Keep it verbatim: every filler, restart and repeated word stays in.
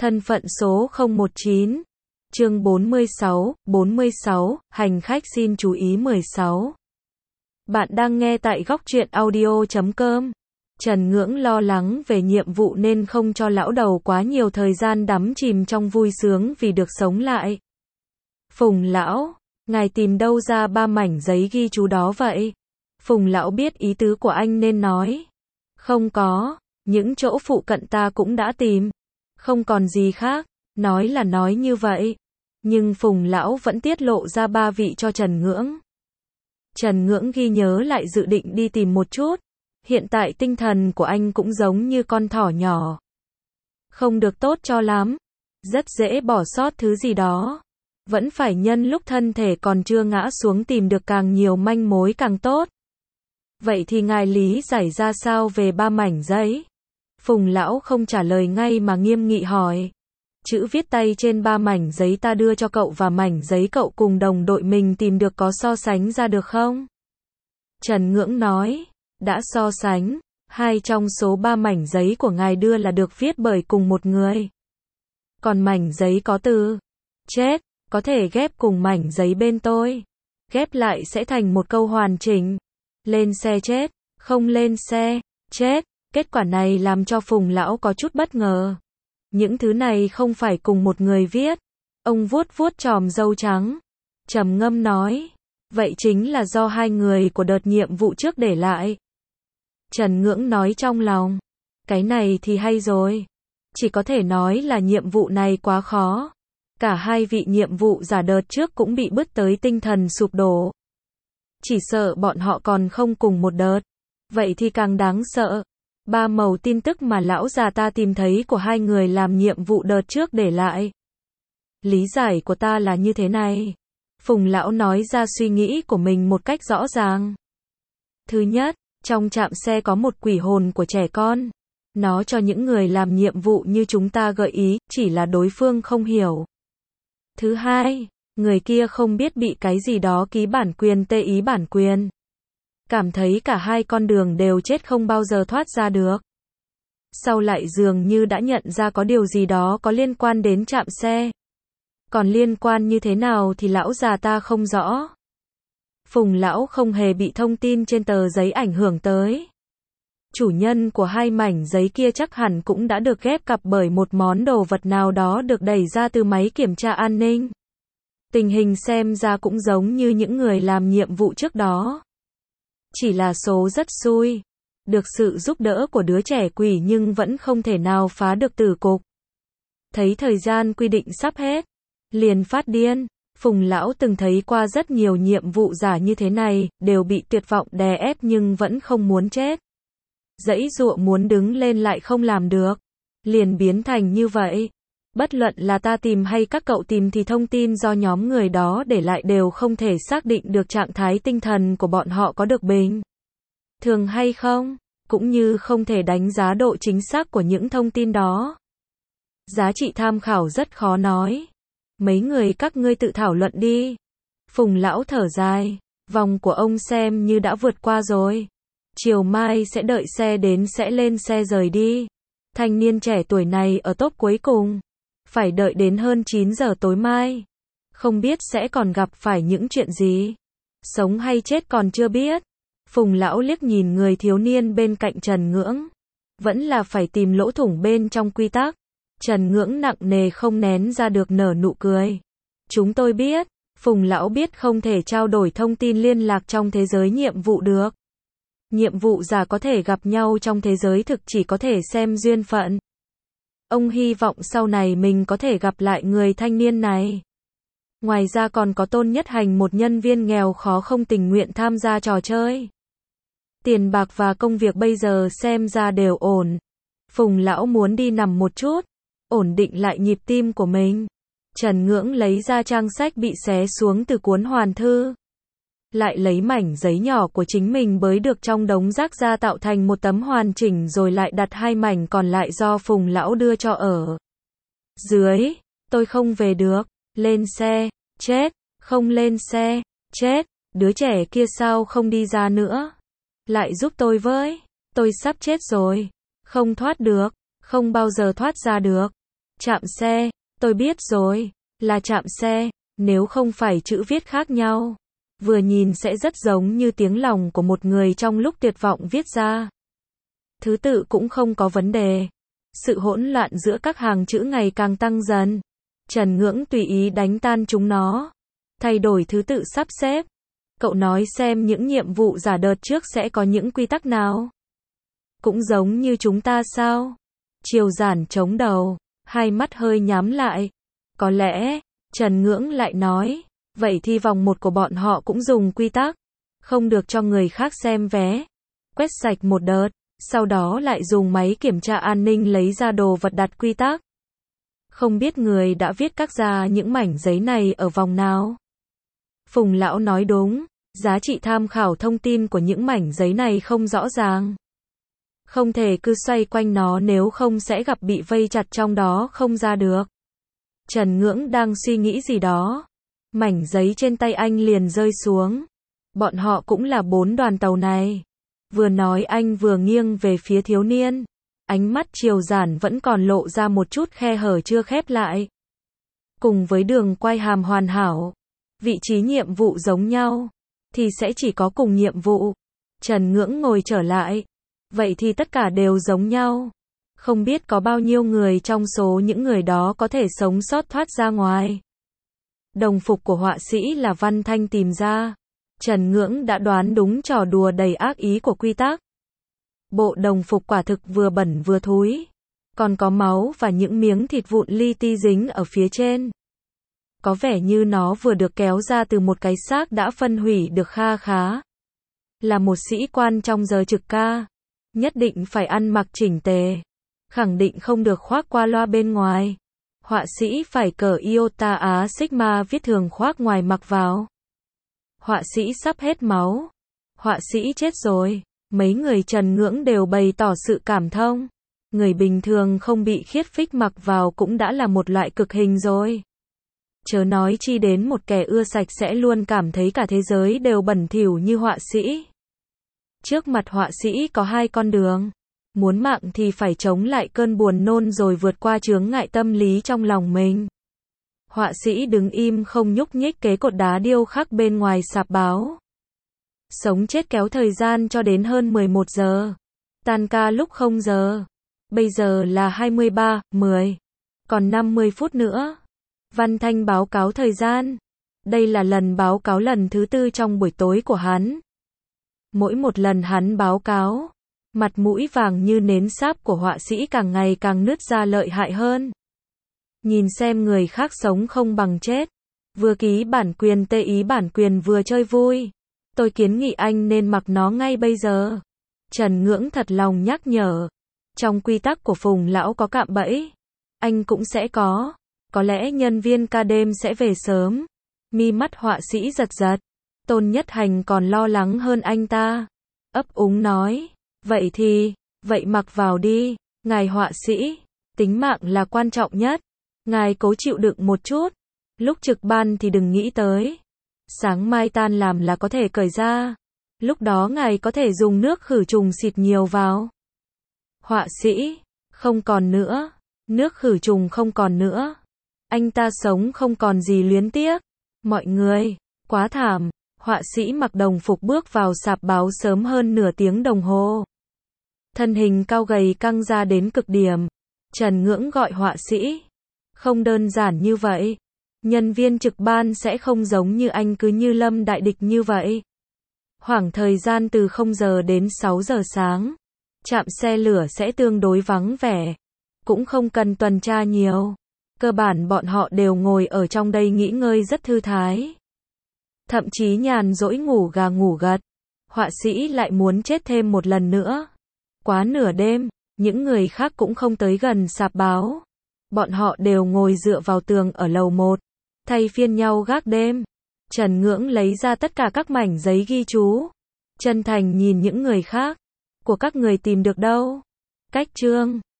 Thân phận số không một chín. Chương bốn mươi sáu, bốn mươi sáu, hành khách xin chú ý mười sáu. Bạn đang nghe tại góc truyện audio chấm com. Trần Ngưỡng lo lắng về nhiệm vụ nên không cho lão đầu quá nhiều thời gian đắm chìm trong vui sướng vì được sống lại. Phùng lão, ngài tìm đâu ra ba mảnh giấy ghi chú đó vậy? Phùng lão biết ý tứ của anh nên nói. Không có, những chỗ phụ cận ta cũng đã tìm. Không còn gì khác, nói là nói như vậy. Nhưng Phùng lão vẫn tiết lộ ra ba vị cho Trần Ngưỡng. Trần Ngưỡng ghi nhớ lại dự định đi tìm một chút. Hiện tại tinh thần của anh cũng giống như con thỏ nhỏ. Không được tốt cho lắm. Rất dễ bỏ sót thứ gì đó. Vẫn phải nhân lúc thân thể còn chưa ngã xuống tìm được càng nhiều manh mối càng tốt. Vậy thì ngài lý giải ra sao về ba mảnh giấy? Phùng lão không trả lời ngay mà nghiêm nghị hỏi. Chữ viết tay trên ba mảnh giấy ta đưa cho cậu và mảnh giấy cậu cùng đồng đội mình tìm được có so sánh ra được không? Trần Ngưỡng nói, đã so sánh, hai trong số ba mảnh giấy của ngài đưa là được viết bởi cùng một người. Còn mảnh giấy có từ chết, có thể ghép cùng mảnh giấy bên tôi. Ghép lại sẽ thành một câu hoàn chỉnh. Lên xe chết, không lên xe, chết. Kết quả này làm cho Phùng lão có chút bất ngờ. Những thứ này không phải cùng một người viết. Ông vuốt vuốt chòm râu trắng. Trầm ngâm nói. Vậy chính là do hai người của đợt nhiệm vụ trước để lại. Trần Ngưỡng nói trong lòng. Cái này thì hay rồi. Chỉ có thể nói là nhiệm vụ này quá khó. Cả hai vị nhiệm vụ giả đợt trước cũng bị bứt tới tinh thần sụp đổ. Chỉ sợ bọn họ còn không cùng một đợt. Vậy thì càng đáng sợ. Ba mẩu tin tức mà lão già ta tìm thấy của hai người làm nhiệm vụ đợt trước để lại. Lý giải của ta là như thế này. Phùng lão nói ra suy nghĩ của mình một cách rõ ràng. Thứ nhất, trong trạm xe có một quỷ hồn của trẻ con. Nó cho những người làm nhiệm vụ như chúng ta gợi ý, chỉ là đối phương không hiểu. Thứ hai, người kia không biết bị cái gì đó ký bản quyền tê ý bản quyền. Cảm thấy cả hai con đường đều chết không bao giờ thoát ra được. Sau lại dường như đã nhận ra có điều gì đó có liên quan đến trạm xe. Còn liên quan như thế nào thì lão già ta không rõ. Phùng lão không hề bị thông tin trên tờ giấy ảnh hưởng tới. Chủ nhân của hai mảnh giấy kia chắc hẳn cũng đã được ghép cặp bởi một món đồ vật nào đó được đẩy ra từ máy kiểm tra an ninh. Tình hình xem ra cũng giống như những người làm nhiệm vụ trước đó. Chỉ là số rất xui. Được sự giúp đỡ của đứa trẻ quỷ nhưng vẫn không thể nào phá được tử cục. Thấy thời gian quy định sắp hết. Liền phát điên. Phùng lão từng thấy qua rất nhiều nhiệm vụ giả như thế này, đều bị tuyệt vọng đè ép nhưng vẫn không muốn chết. Giãy giụa muốn đứng lên lại không làm được. Liền biến thành như vậy. Bất luận là ta tìm hay các cậu tìm thì thông tin do nhóm người đó để lại đều không thể xác định được trạng thái tinh thần của bọn họ có được bình thường hay không, cũng như không thể đánh giá độ chính xác của những thông tin đó. Giá trị tham khảo rất khó nói. Mấy người các ngươi tự thảo luận đi. Phùng lão thở dài. Vòng của ông xem như đã vượt qua rồi. Chiều mai sẽ đợi xe đến sẽ lên xe rời đi. Thanh niên trẻ tuổi này ở tốp cuối cùng. Phải đợi đến hơn chín giờ tối mai. Không biết sẽ còn gặp phải những chuyện gì. Sống hay chết còn chưa biết. Phùng lão liếc nhìn người thiếu niên bên cạnh Trần Ngưỡng. Vẫn là phải tìm lỗ thủng bên trong quy tắc. Trần Ngưỡng nặng nề không nén ra được nở nụ cười. Chúng tôi biết. Phùng lão biết không thể trao đổi thông tin liên lạc trong thế giới nhiệm vụ được. Nhiệm vụ giả có thể gặp nhau trong thế giới thực chỉ có thể xem duyên phận. Ông hy vọng sau này mình có thể gặp lại người thanh niên này. Ngoài ra còn có Tôn Nhất Hành, một nhân viên nghèo khó không tình nguyện tham gia trò chơi. Tiền bạc và công việc bây giờ xem ra đều ổn. Phùng lão muốn đi nằm một chút, ổn định lại nhịp tim của mình. Trần Ngưỡng lấy ra trang sách bị xé xuống từ cuốn hoàn thư. Lại lấy mảnh giấy nhỏ của chính mình bới được trong đống rác ra tạo thành một tấm hoàn chỉnh rồi lại đặt hai mảnh còn lại do Phùng lão đưa cho ở dưới. Tôi không về được. Lên xe. Chết. Không lên xe. Chết. Đứa trẻ kia sao không đi ra nữa? Lại giúp tôi với. Tôi sắp chết rồi. Không thoát được. Không bao giờ thoát ra được. Trạm xe, tôi biết rồi, là trạm xe, nếu không phải chữ viết khác nhau. Vừa nhìn sẽ rất giống như tiếng lòng của một người trong lúc tuyệt vọng viết ra. Thứ tự cũng không có vấn đề. Sự hỗn loạn giữa các hàng chữ ngày càng tăng dần. Trần Ngưỡng tùy ý đánh tan chúng nó. Thay đổi thứ tự sắp xếp. Cậu nói xem những nhiệm vụ giả đợt trước sẽ có những quy tắc nào? Cũng giống như chúng ta sao? Triều Giản chống đầu, hai mắt hơi nhắm lại. Có lẽ, Trần Ngưỡng lại nói, vậy thì vòng một của bọn họ cũng dùng quy tắc. Không được cho người khác xem vé. Quét sạch một đợt, sau đó lại dùng máy kiểm tra an ninh lấy ra đồ vật đặt quy tắc. Không biết người đã viết các ra những mảnh giấy này ở vòng nào? Phùng lão nói đúng, giá trị tham khảo thông tin của những mảnh giấy này không rõ ràng. Không thể cứ xoay quanh nó nếu không sẽ gặp bị vây chặt trong đó không ra được. Trần Ngưỡng đang suy nghĩ gì đó. Mảnh giấy trên tay anh liền rơi xuống. Bọn họ cũng là bốn đoàn tàu này. Vừa nói anh vừa nghiêng về phía thiếu niên. Ánh mắt Triều Giản vẫn còn lộ ra một chút khe hở chưa khép lại. Cùng với đường quay hàm hoàn hảo, vị trí nhiệm vụ giống nhau, thì sẽ chỉ có cùng nhiệm vụ. Trần Ngưỡng ngồi trở lại. Vậy thì tất cả đều giống nhau. Không biết có bao nhiêu người trong số những người đó có thể sống sót thoát ra ngoài. Đồng phục của họa sĩ là Văn Thanh tìm ra. Trần Ngưỡng đã đoán đúng trò đùa đầy ác ý của quy tắc. Bộ đồng phục quả thực vừa bẩn vừa thúi. Còn có máu và những miếng thịt vụn li ti dính ở phía trên. Có vẻ như nó vừa được kéo ra từ một cái xác đã phân hủy được kha khá. Là một sĩ quan trong giờ trực ca, nhất định phải ăn mặc chỉnh tề. Khẳng định không được khoác qua loa bên ngoài. Họa sĩ phải cởi Iota Á Sigma viết thường khoác ngoài mặc vào. Họa sĩ sắp hết máu. Họa sĩ chết rồi. Mấy người Trần Ngưỡng đều bày tỏ sự cảm thông. Người bình thường không bị khiết phích mặc vào cũng đã là một loại cực hình rồi. Chớ nói chi đến một kẻ ưa sạch sẽ luôn cảm thấy cả thế giới đều bẩn thỉu như họa sĩ. Trước mặt họa sĩ có hai con đường. Muốn mạng thì phải chống lại cơn buồn nôn rồi vượt qua chướng ngại tâm lý trong lòng mình. Họa sĩ đứng im không nhúc nhích kế cột đá điêu khắc bên ngoài sạp báo. Sống chết kéo thời gian cho đến hơn mười một giờ. Tan ca lúc không giờ. Bây giờ là hai mươi ba, mười. Còn năm mươi phút nữa. Văn Thanh báo cáo thời gian. Đây là lần báo cáo lần thứ tư trong buổi tối của hắn. Mỗi một lần hắn báo cáo, mặt mũi vàng như nến sáp của họa sĩ càng ngày càng nứt ra lợi hại hơn. Nhìn xem người khác sống không bằng chết. Vừa ký bản quyền tê ý bản quyền vừa chơi vui. Tôi kiến nghị anh nên mặc nó ngay bây giờ. Trần Ngưỡng thật lòng nhắc nhở. Trong quy tắc của Phùng lão có cạm bẫy. Anh cũng sẽ có. Có lẽ nhân viên ca đêm sẽ về sớm. Mi mắt họa sĩ giật giật. Tôn Nhất Hành còn lo lắng hơn anh ta. Ấp úng nói. Vậy thì, vậy mặc vào đi. Ngài họa sĩ, tính mạng là quan trọng nhất. Ngài cố chịu đựng một chút. Lúc trực ban thì đừng nghĩ tới. Sáng mai tan làm là có thể cởi ra. Lúc đó ngài có thể dùng nước khử trùng xịt nhiều vào. Họa sĩ, không còn nữa. Nước khử trùng không còn nữa. Anh ta sống không còn gì luyến tiếc. Mọi người, quá thảm. Họa sĩ mặc đồng phục bước vào sạp báo sớm hơn nửa tiếng đồng hồ. Thân hình cao gầy căng ra đến cực điểm. Trần Ngưỡng gọi họa sĩ. Không đơn giản như vậy. Nhân viên trực ban sẽ không giống như anh cứ như lâm đại địch như vậy. Khoảng thời gian từ không giờ đến sáu giờ sáng. Trạm xe lửa sẽ tương đối vắng vẻ. Cũng không cần tuần tra nhiều. Cơ bản bọn họ đều ngồi ở trong đây nghỉ ngơi rất thư thái. Thậm chí nhàn rỗi ngủ gà ngủ gật. Họa sĩ lại muốn chết thêm một lần nữa. Quá nửa đêm, những người khác cũng không tới gần sạp báo. Bọn họ đều ngồi dựa vào tường ở lầu một, thay phiên nhau gác đêm. Trần Ngưỡng lấy ra tất cả các mảnh giấy ghi chú. Chân thành nhìn những người khác. Của các người tìm được đâu? Cách chương